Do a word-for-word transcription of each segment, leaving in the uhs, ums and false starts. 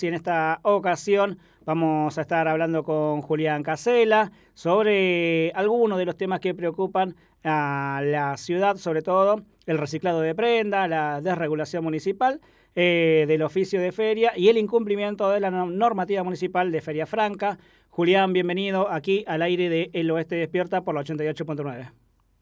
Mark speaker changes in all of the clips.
Speaker 1: Y en esta ocasión vamos a estar hablando con Julián Casella sobre algunos de los temas que preocupan a la ciudad, sobre todo el reciclado de prenda, la desregulación municipal eh, del oficio de feria y el incumplimiento de la normativa municipal de Feria Franca. Julián, bienvenido aquí al aire de El Oeste Despierta por la ochenta y ocho punto nueve.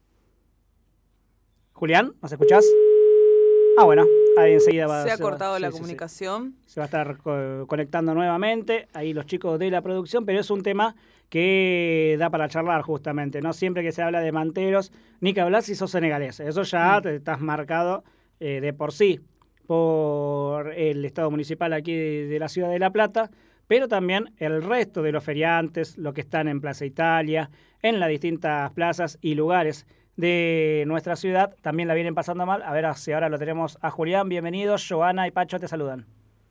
Speaker 1: Julián, ¿nos escuchás? Ah, bueno, ahí enseguida va,
Speaker 2: se ha
Speaker 1: se va,
Speaker 2: cortado
Speaker 1: sí,
Speaker 2: la
Speaker 1: sí,
Speaker 2: comunicación.
Speaker 1: Sí. Se va a estar co conectando nuevamente, ahí los chicos de la producción, pero es un tema que da para charlar justamente, no siempre que se habla de manteros, ni que hablar si sos senegalés, eso ya mm. te estás marcado eh, de por sí por el Estado municipal aquí de, de la ciudad de La Plata, pero también el resto de los feriantes, los que están en Plaza Italia, en las distintas plazas y lugares de nuestra ciudad, también la vienen pasando mal. A ver si ahora lo tenemos a Julián. Bienvenidos, Joana y Pacho te saludan.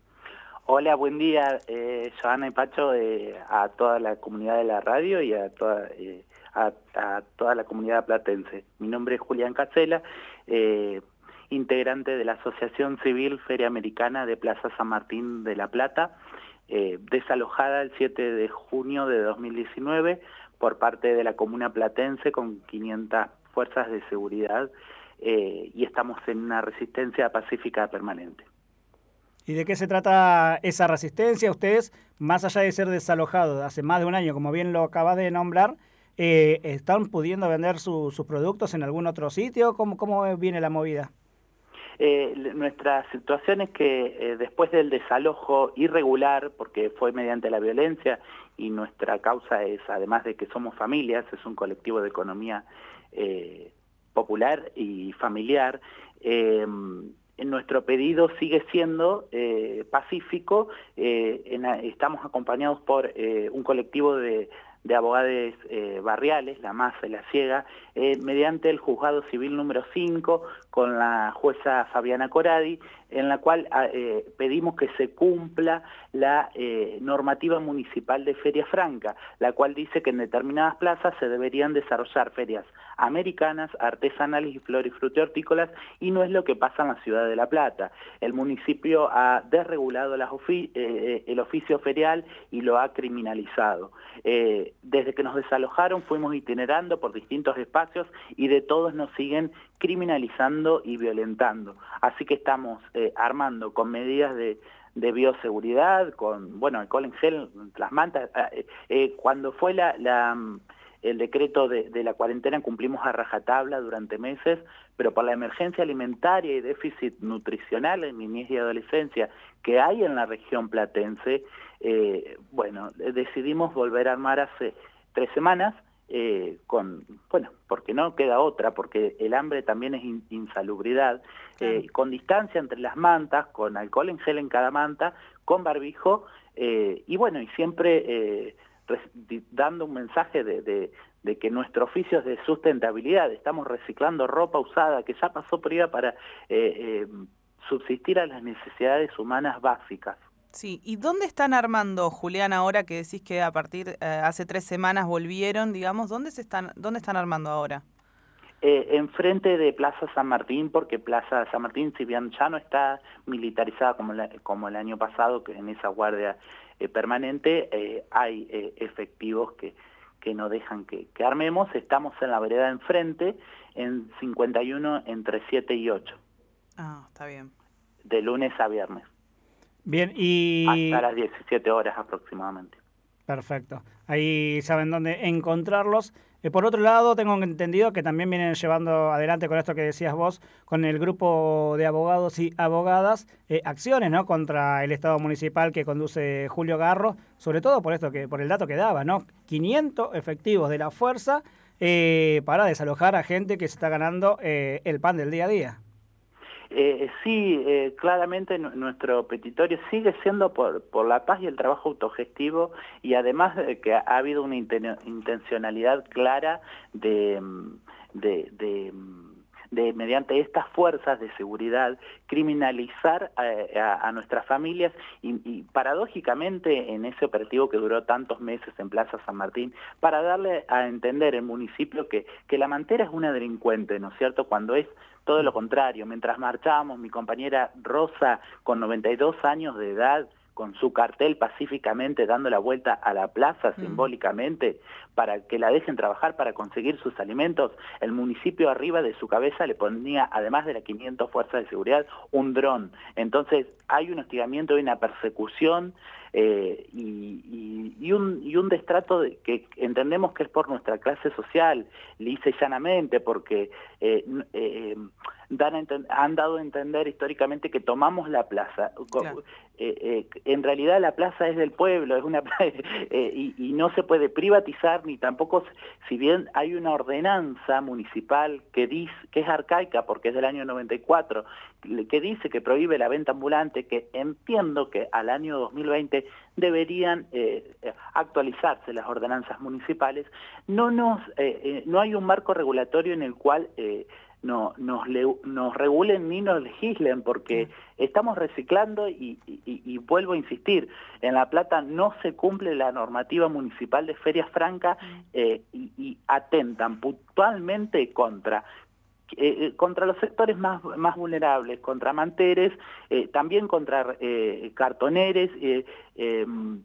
Speaker 3: Hola, buen día, eh, Joana y Pacho, eh, a toda la comunidad de la radio y a toda, eh, a, a toda la comunidad platense. Mi nombre es Julián Casella, eh, integrante de la Asociación Civil Feria Americana de Plaza San Martín de La Plata, eh, desalojada el siete de junio de dos mil diecinueve por parte de la comuna platense con quinientas fuerzas de seguridad eh, y estamos en una resistencia pacífica permanente.
Speaker 1: ¿Y de qué se trata esa resistencia? Ustedes, más allá de ser desalojados hace más de un año, como bien lo acabas de nombrar, eh, ¿están pudiendo vender su, sus productos en algún otro sitio? ¿Cómo, cómo viene la movida?
Speaker 3: Eh, nuestra situación es que eh, después del desalojo irregular, porque fue mediante la violencia, y nuestra causa es, además de que somos familias, es un colectivo de economía eh, popular y familiar, eh, nuestro pedido sigue siendo eh, pacífico, eh, en, estamos acompañados por eh, un colectivo de, de abogados eh, barriales, la Masa y la Ciega, eh, mediante el juzgado civil número cinco, con la jueza Fabiana Coradi, en la cual eh, pedimos que se cumpla la eh, normativa municipal de Feria Franca, la cual dice que en determinadas plazas se deberían desarrollar ferias americanas, artesanales y florifrutícolas, y no es lo que pasa en la ciudad de La Plata. El municipio ha desregulado las ofi eh, el oficio ferial y lo ha criminalizado. Eh, desde que nos desalojaron fuimos itinerando por distintos espacios y de todos nos siguen criminalizando y violentando. Así que estamos eh, armando con medidas de, de bioseguridad, con, bueno, alcohol en gel, las mantas. Eh, eh, cuando fue la... la el decreto de, de la cuarentena cumplimos a rajatabla durante meses, pero por la emergencia alimentaria y déficit nutricional en niñez y adolescencia que hay en la región platense, eh, bueno, decidimos volver a armar hace tres semanas, eh, con, bueno, porque no queda otra, porque el hambre también es in, insalubridad, eh, con distancia entre las mantas, con alcohol en gel en cada manta, con barbijo, eh, y bueno, y siempre... Eh, dando un mensaje de, de, de que nuestro oficio es de sustentabilidad, estamos reciclando ropa usada que ya pasó por ella para eh, eh, subsistir a las necesidades humanas básicas.
Speaker 2: Sí, ¿y dónde están armando, Julián, ahora que decís que a partir, eh, hace tres semanas volvieron, digamos, ¿dónde se están, dónde están armando ahora?
Speaker 3: Eh, enfrente de Plaza San Martín, porque Plaza San Martín, si bien ya no está militarizada como, la, como el año pasado, que en esa guardia eh, permanente, eh, hay eh, efectivos que, que no dejan que, que armemos. Estamos en la vereda enfrente, en cincuenta y uno, entre siete y ocho.
Speaker 2: Ah, está bien.
Speaker 3: De lunes a viernes.
Speaker 1: Bien, y...
Speaker 3: hasta las diecisiete horas aproximadamente.
Speaker 1: Perfecto. Ahí saben dónde encontrarlos. Eh, por otro lado, tengo entendido que también vienen llevando adelante con esto que decías vos, con el grupo de abogados y abogadas, eh, acciones, ¿no?, contra el Estado municipal que conduce Julio Garro, sobre todo por esto que, por el dato que daba, ¿no? quinientos efectivos de la fuerza eh, para desalojar a gente que se está ganando eh, el pan del día a día.
Speaker 3: Eh, sí, eh, claramente nuestro petitorio sigue siendo por, por la paz y el trabajo autogestivo, y además de que ha habido una intencionalidad clara de, de, de, de mediante estas fuerzas de seguridad, criminalizar a, a, a nuestras familias y, y paradójicamente en ese operativo que duró tantos meses en Plaza San Martín, para darle a entender el municipio que, que la mantera es una delincuente, ¿no es cierto?, cuando es todo lo contrario. Mientras marchábamos, mi compañera Rosa, con noventa y dos años de edad, con su cartel pacíficamente dando la vuelta a la plaza mm. simbólicamente para que la dejen trabajar para conseguir sus alimentos. El municipio arriba de su cabeza le ponía, además de las quinientas fuerzas de seguridad, un dron. Entonces hay un hostigamiento y una persecución eh, y, y, y, un, y un destrato de, que entendemos que es por nuestra clase social, lisa y llanamente, porque eh, eh, dan a han dado a entender históricamente que tomamos la plaza. Claro. Eh, eh, en realidad la plaza es del pueblo, es una eh, y, y no se puede privatizar ni tampoco, si bien hay una ordenanza municipal que dice que es arcaica porque es del año noventa y cuatro, que dice que prohíbe la venta ambulante, que entiendo que al año dos mil veinte deberían eh, actualizarse las ordenanzas municipales. No nos eh, eh, no hay un marco regulatorio en el cual eh, no nos, le, nos regulen ni nos legislen, porque sí. estamos reciclando y, y, y vuelvo a insistir, en La Plata no se cumple la normativa municipal de ferias francas eh, y, y atentan puntualmente contra Eh, contra los sectores más, más vulnerables, contra manteres, eh, también contra eh, cartoneres eh, eh,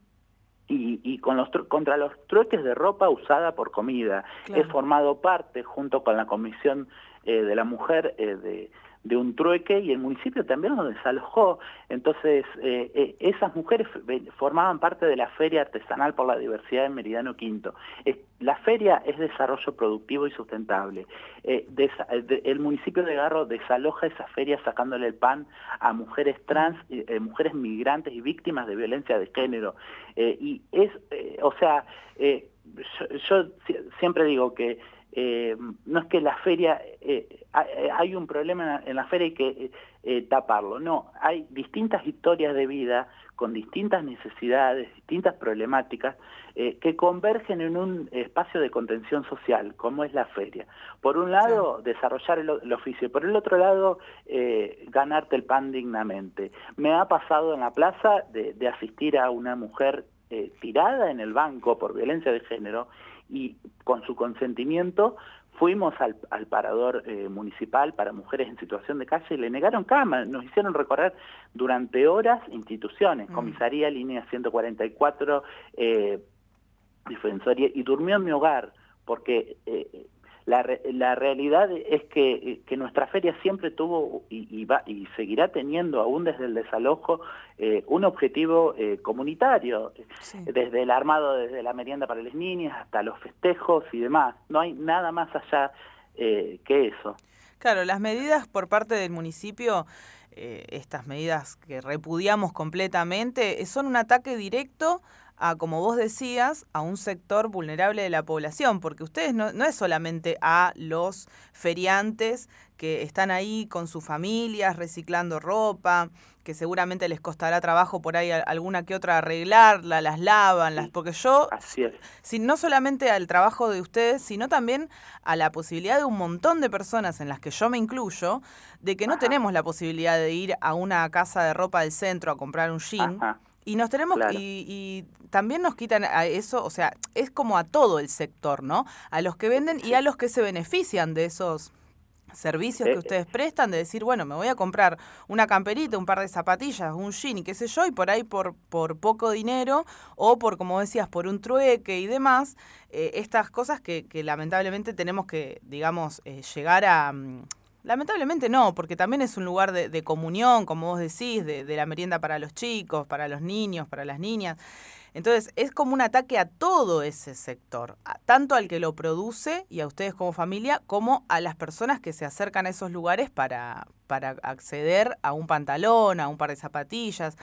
Speaker 3: y, y con los contra los trueques de ropa usada por comida. Claro. He formado parte, junto con la Comisión eh, de la Mujer, eh, de, de un trueque, y el municipio también lo desalojó. Entonces, eh, eh, esas mujeres formaban parte de la Feria Artesanal por la Diversidad en Meridiano Quinto. Es, la feria es desarrollo productivo y sustentable. Eh, des, de, el municipio de Garro desaloja esa feria sacándole el pan a mujeres trans, eh, mujeres migrantes y víctimas de violencia de género. Eh, y es, eh, o sea, eh, yo, yo siempre digo que Eh, no es que la feria, eh, hay un problema en la feria y hay que eh, taparlo, no, hay distintas historias de vida con distintas necesidades, distintas problemáticas eh, que convergen en un espacio de contención social, como es la feria. Por un lado, sí. desarrollar el, el oficio, por el otro lado, eh, ganarte el pan dignamente. Me ha pasado en la plaza de, de asistir a una mujer eh, tirada en el banco por violencia de género, y con su consentimiento fuimos al, al parador eh, municipal para mujeres en situación de calle y le negaron cama, nos hicieron recorrer durante horas instituciones, mm. comisaría, línea ciento cuarenta y cuatro, eh, defensoría, y durmió en mi hogar, porque eh, la, la realidad es que, que nuestra feria siempre tuvo y, y, va, y seguirá teniendo, aún desde el desalojo, eh, un objetivo eh, comunitario, sí. desde el armado, desde la merienda para las niñas hasta los festejos y demás. No hay nada más allá eh, que eso.
Speaker 2: Claro, las medidas por parte del municipio, eh, estas medidas que repudiamos completamente, son un ataque directo a, como vos decías, a un sector vulnerable de la población, porque ustedes no, no es solamente a los feriantes que están ahí con sus familias reciclando ropa, que seguramente les costará trabajo por ahí alguna que otra arreglarla, las lavan, las, porque yo,
Speaker 3: Así es.
Speaker 2: si, no solamente al trabajo de ustedes, sino también a la posibilidad de un montón de personas, en las que yo me incluyo, de que no Ajá. tenemos la posibilidad de ir a una casa de ropa del centro a comprar un jean. Ajá. Y nos tenemos claro. y, y también nos quitan a eso, o sea, es como a todo el sector, ¿no? A los que venden y a los que se benefician de esos servicios que ustedes prestan, de decir, bueno, me voy a comprar una camperita, un par de zapatillas, un jean y qué sé yo, y por ahí por, por poco dinero o por, como decías, por un trueque y demás, eh, estas cosas que, que lamentablemente tenemos que, digamos, eh, llegar a... Lamentablemente no, porque también es un lugar de, de comunión, como vos decís, de, de la merienda para los chicos, para los niños, para las niñas. Entonces es como un ataque a todo ese sector, a, tanto al que lo produce y a ustedes como familia, como a las personas que se acercan a esos lugares para, para acceder a un pantalón, a un par de zapatillas,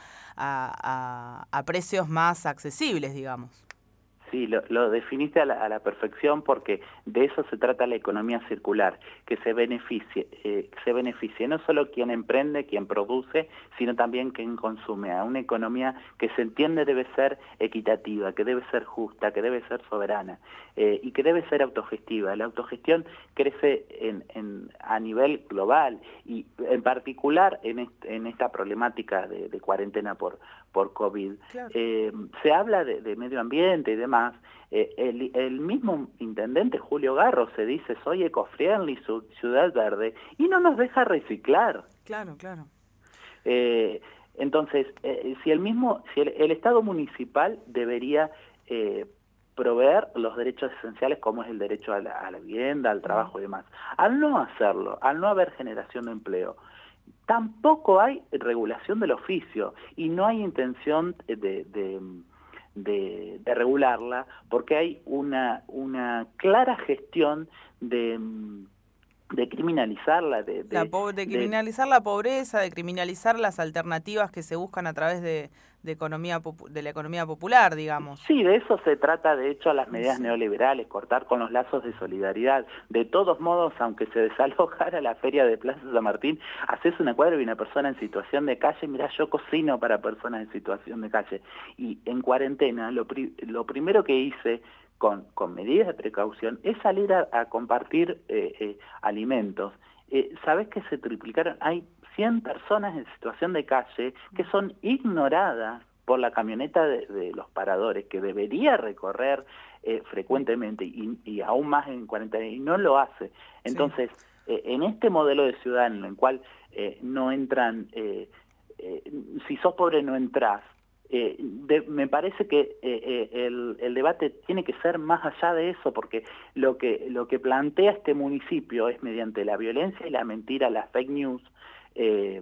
Speaker 2: a, a, a precios más accesibles, digamos.
Speaker 3: Sí, lo, lo definiste a la, a la perfección, porque de eso se trata la economía circular, que se beneficie, eh, se beneficie no solo quien emprende, quien produce, sino también quien consume, a una economía que se entiende debe ser equitativa, que debe ser justa, que debe ser soberana eh, y que debe ser autogestiva. La autogestión crece en, en, a nivel global y en particular en, est, en esta problemática de, de cuarentena por, por COVID. Claro. Eh, se habla de, de medio ambiente y demás. Eh, el, el mismo intendente Julio Garro se dice, soy eco-friendly, ciudad verde, y no nos deja reciclar.
Speaker 2: Claro, claro.
Speaker 3: Eh, Entonces, eh, si el mismo, si el, el Estado municipal debería eh, proveer los derechos esenciales como es el derecho a la, a la vivienda, al trabajo y demás. Al no hacerlo, al no haber generación de empleo, tampoco hay regulación del oficio y no hay intención de, de, de, de regularla porque hay una, una clara gestión de... de criminalizarla, de, de,
Speaker 2: la po de criminalizar de, la pobreza, de criminalizar las alternativas que se buscan a través de, de economía de la economía popular, digamos.
Speaker 3: Sí, de eso se trata, de hecho, las medidas
Speaker 2: sí.
Speaker 3: neoliberales, cortar con los lazos de solidaridad. De todos modos, aunque se desalojara la feria de Plaza San Martín, haces una cuadra y una persona en situación de calle, mirá, yo cocino para personas en situación de calle. Y en cuarentena, lo, pri lo primero que hice Con, con medidas de precaución, es salir a, a compartir eh, eh, alimentos. Eh, ¿Sabés que se triplicaron? Hay cien personas en situación de calle que son ignoradas por la camioneta de, de los paradores, que debería recorrer eh, frecuentemente y, y aún más en cuarentena, y no lo hace. Entonces, sí. eh, en este modelo de ciudad en el cual eh, no entran, eh, eh, si sos pobre no entrás, Eh, de, me parece que eh, eh, el, el debate tiene que ser más allá de eso, porque lo que, lo que plantea este municipio es mediante la violencia y la mentira, la fake news, eh,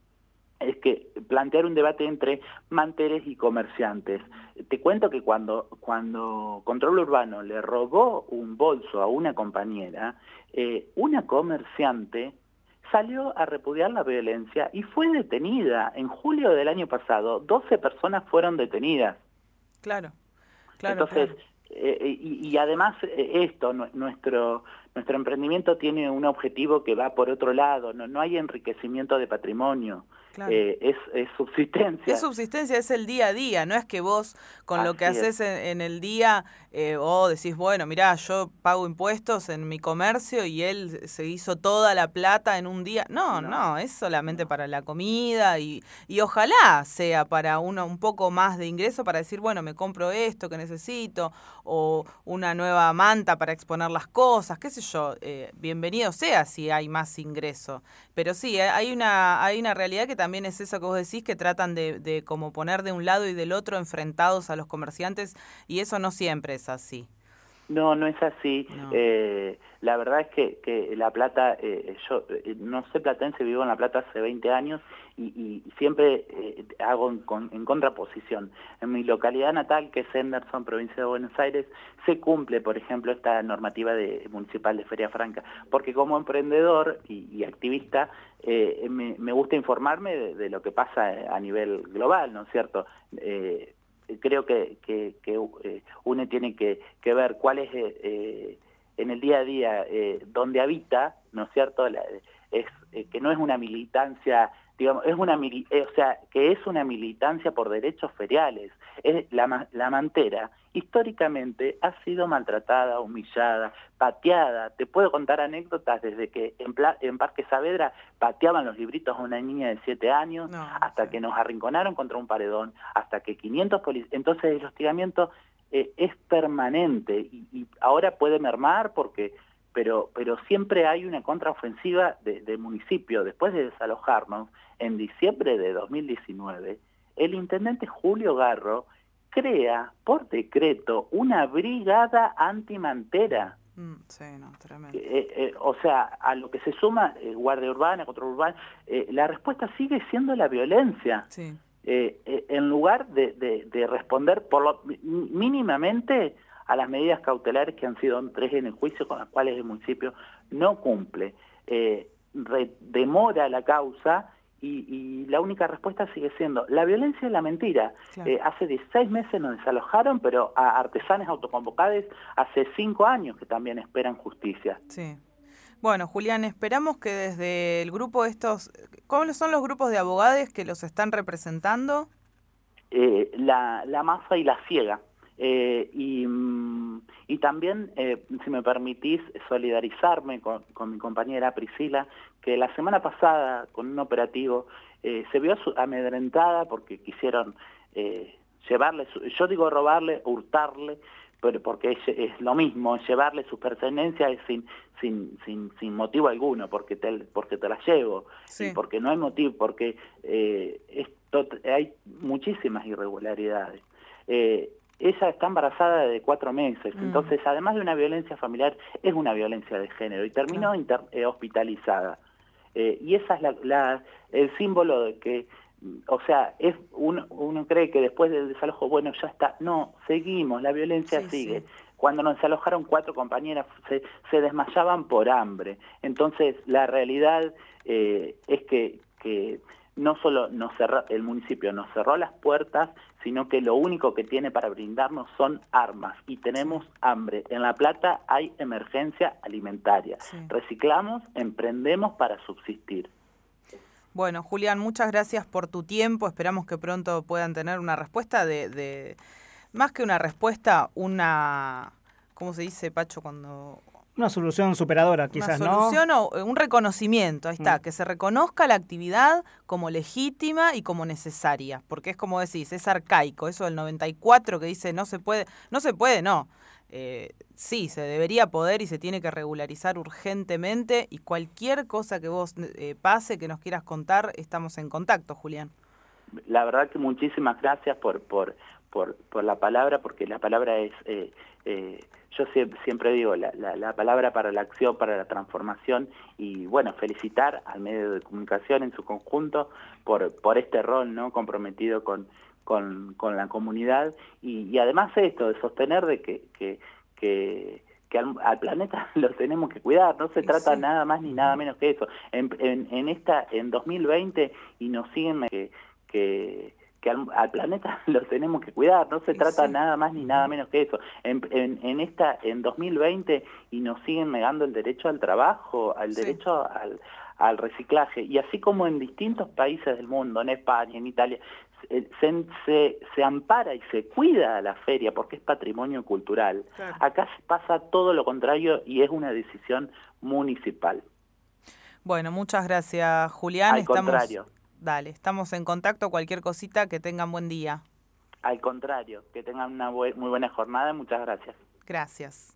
Speaker 3: es que plantear un debate entre manteres y comerciantes. Te cuento que cuando, cuando Control Urbano le robó un bolso a una compañera, eh, una comerciante salió a repudiar la violencia y fue detenida. En julio del año pasado, doce personas fueron detenidas.
Speaker 2: Claro, claro.
Speaker 3: Entonces,
Speaker 2: claro.
Speaker 3: Eh, y, y además eh, esto, no, nuestro, nuestro emprendimiento tiene un objetivo que va por otro lado, no, no hay enriquecimiento de patrimonio. Claro. Eh, es, es subsistencia.
Speaker 2: Es subsistencia, es el día a día, no es que vos con
Speaker 3: Así
Speaker 2: lo que haces en, en el día eh, o decís, bueno, mirá, yo pago impuestos en mi comercio y él se hizo toda la plata en un día. No, no, no es solamente no. para la comida y, y ojalá sea para uno un poco más de ingreso para decir, bueno, me compro esto que necesito o una nueva manta para exponer las cosas, qué sé yo, eh, bienvenido sea si hay más ingreso. Pero sí, hay una, hay una realidad que también es eso que vos decís, que tratan de, de como poner de un lado y del otro enfrentados a los comerciantes, y eso no siempre es así.
Speaker 3: No, no es así. No. Eh, la verdad es que, que La Plata, eh, yo eh, no sé platense, vivo en La Plata hace veinte años y, y siempre eh, hago en, con, en contraposición. En mi localidad natal, que es Henderson, provincia de Buenos Aires, se cumple, por ejemplo, esta normativa de, municipal de Feria Franca, porque como emprendedor y, y activista eh, me, me gusta informarme de, de lo que pasa a nivel global, ¿no es cierto? Eh, creo que, que, que eh, uno tiene que, que ver cuál es eh, en el día a día eh, donde habita, ¿no es cierto? La, es eh, que no es una militancia, digamos, es una mili eh, o sea, que es una militancia por derechos feriales. Es la, la mantera históricamente ha sido maltratada, humillada, pateada. Te puedo contar anécdotas desde que en, Pla en Parque Saavedra pateaban los libritos a una niña de siete años, no, hasta sí. que nos arrinconaron contra un paredón, hasta que quinientos policías. Entonces el hostigamiento eh, es permanente y, y ahora puede mermar porque... Pero, pero siempre hay una contraofensiva del de municipio. Después de desalojarnos, en diciembre de dos mil diecinueve, el intendente Julio Garro crea por decreto una brigada antimantera.
Speaker 2: Mm, sí, no, tremendo.
Speaker 3: Eh, eh, o sea, a lo que se suma eh, Guardia Urbana, Control Urbano, eh, la respuesta sigue siendo la violencia.
Speaker 2: Sí.
Speaker 3: Eh, eh, en lugar de, de, de responder por lo mínimamente a las medidas cautelares que han sido tres en el juicio, con las cuales el municipio no cumple. Eh, re, demora la causa y, y la única respuesta sigue siendo la violencia y la mentira. Claro. Eh, hace dieciséis meses nos desalojaron, pero a artesanos autoconvocados hace cinco años que también esperan justicia.
Speaker 2: Sí. Bueno, Julián, esperamos que desde el grupo estos... ¿Cómo son los grupos de abogados que los están representando?
Speaker 3: Eh, la, la masa y la ciega. Eh, y, y también, eh, si me permitís, solidarizarme con, con mi compañera Priscila, que la semana pasada, con un operativo, eh, se vio amedrentada porque quisieron eh, llevarle, su, yo digo robarle, hurtarle, pero porque es, es lo mismo, llevarle sus pertenencias sin, sin, sin, sin motivo alguno, porque te, porque te las llevo, sí. Y porque no hay motivo, porque eh, es tot- hay muchísimas irregularidades. Eh, ella está embarazada de cuatro meses,
Speaker 2: Mm.
Speaker 3: entonces además de una violencia familiar, es una violencia de género y terminó
Speaker 2: Claro.
Speaker 3: inter- eh, hospitalizada. Eh, y esa es la, la- el símbolo de que, o sea, es uno, uno cree que después del desalojo, bueno, ya está. No, seguimos, la violencia
Speaker 2: Sí,
Speaker 3: sigue.
Speaker 2: sí.
Speaker 3: Cuando nos desalojaron cuatro compañeras, se, se desmayaban por hambre. Entonces, la realidad eh, es que, que no solo nos cerró, el municipio nos cerró las puertas, sino que lo único que tiene para brindarnos son armas y tenemos
Speaker 2: Sí.
Speaker 3: hambre. En La Plata hay emergencia alimentaria.
Speaker 2: Sí.
Speaker 3: Reciclamos, emprendemos para subsistir.
Speaker 2: Bueno, Julián, muchas gracias por tu tiempo. Esperamos que pronto puedan tener una respuesta de, de más que una respuesta, una, ¿cómo se dice, Pacho, cuando
Speaker 1: Una solución superadora, quizás,
Speaker 2: una
Speaker 1: ¿no?
Speaker 2: solución o un reconocimiento? Ahí está,
Speaker 1: Mm.
Speaker 2: que se reconozca la actividad como legítima y como necesaria, porque es como decís, es arcaico, eso del noventa y cuatro que dice no se puede, no se puede, no. Eh, sí, se debería poder y se tiene que regularizar urgentemente, y cualquier cosa que vos eh, pase, que nos quieras contar, estamos en contacto, Julián.
Speaker 3: La verdad que muchísimas gracias por por por, por la palabra, porque la palabra es, eh, eh, yo siempre, siempre digo, la, la, la palabra para la acción, para la transformación, y bueno, felicitar al medio de comunicación en su conjunto por, por este rol, ¿no?, comprometido con, con, con la comunidad, y, y además esto, de sostener de que, que, que que al, al planeta lo tenemos que cuidar, no se trata
Speaker 2: Sí.
Speaker 3: nada más ni nada menos que eso. En, en, en esta, en dos mil veinte, y nos siguen que, que, que al, al planeta lo tenemos que cuidar, no se trata
Speaker 2: Sí.
Speaker 3: nada más ni nada menos que eso. En, en, en esta, en dos mil veinte, y nos siguen negando el derecho al trabajo, al
Speaker 2: Sí.
Speaker 3: derecho al, al reciclaje, y así como en distintos países del mundo, en España, en Italia, Se, se, se ampara y se cuida a la feria porque es patrimonio cultural.
Speaker 2: Claro.
Speaker 3: Acá pasa todo lo contrario y es una decisión municipal.
Speaker 2: Bueno, muchas gracias, Julián.
Speaker 3: Al
Speaker 2: estamos,
Speaker 3: contrario.
Speaker 2: Dale, estamos en contacto. Cualquier cosita, que tengan buen día.
Speaker 3: Al contrario, que tengan una bu- muy buena jornada. Muchas gracias.
Speaker 2: Gracias.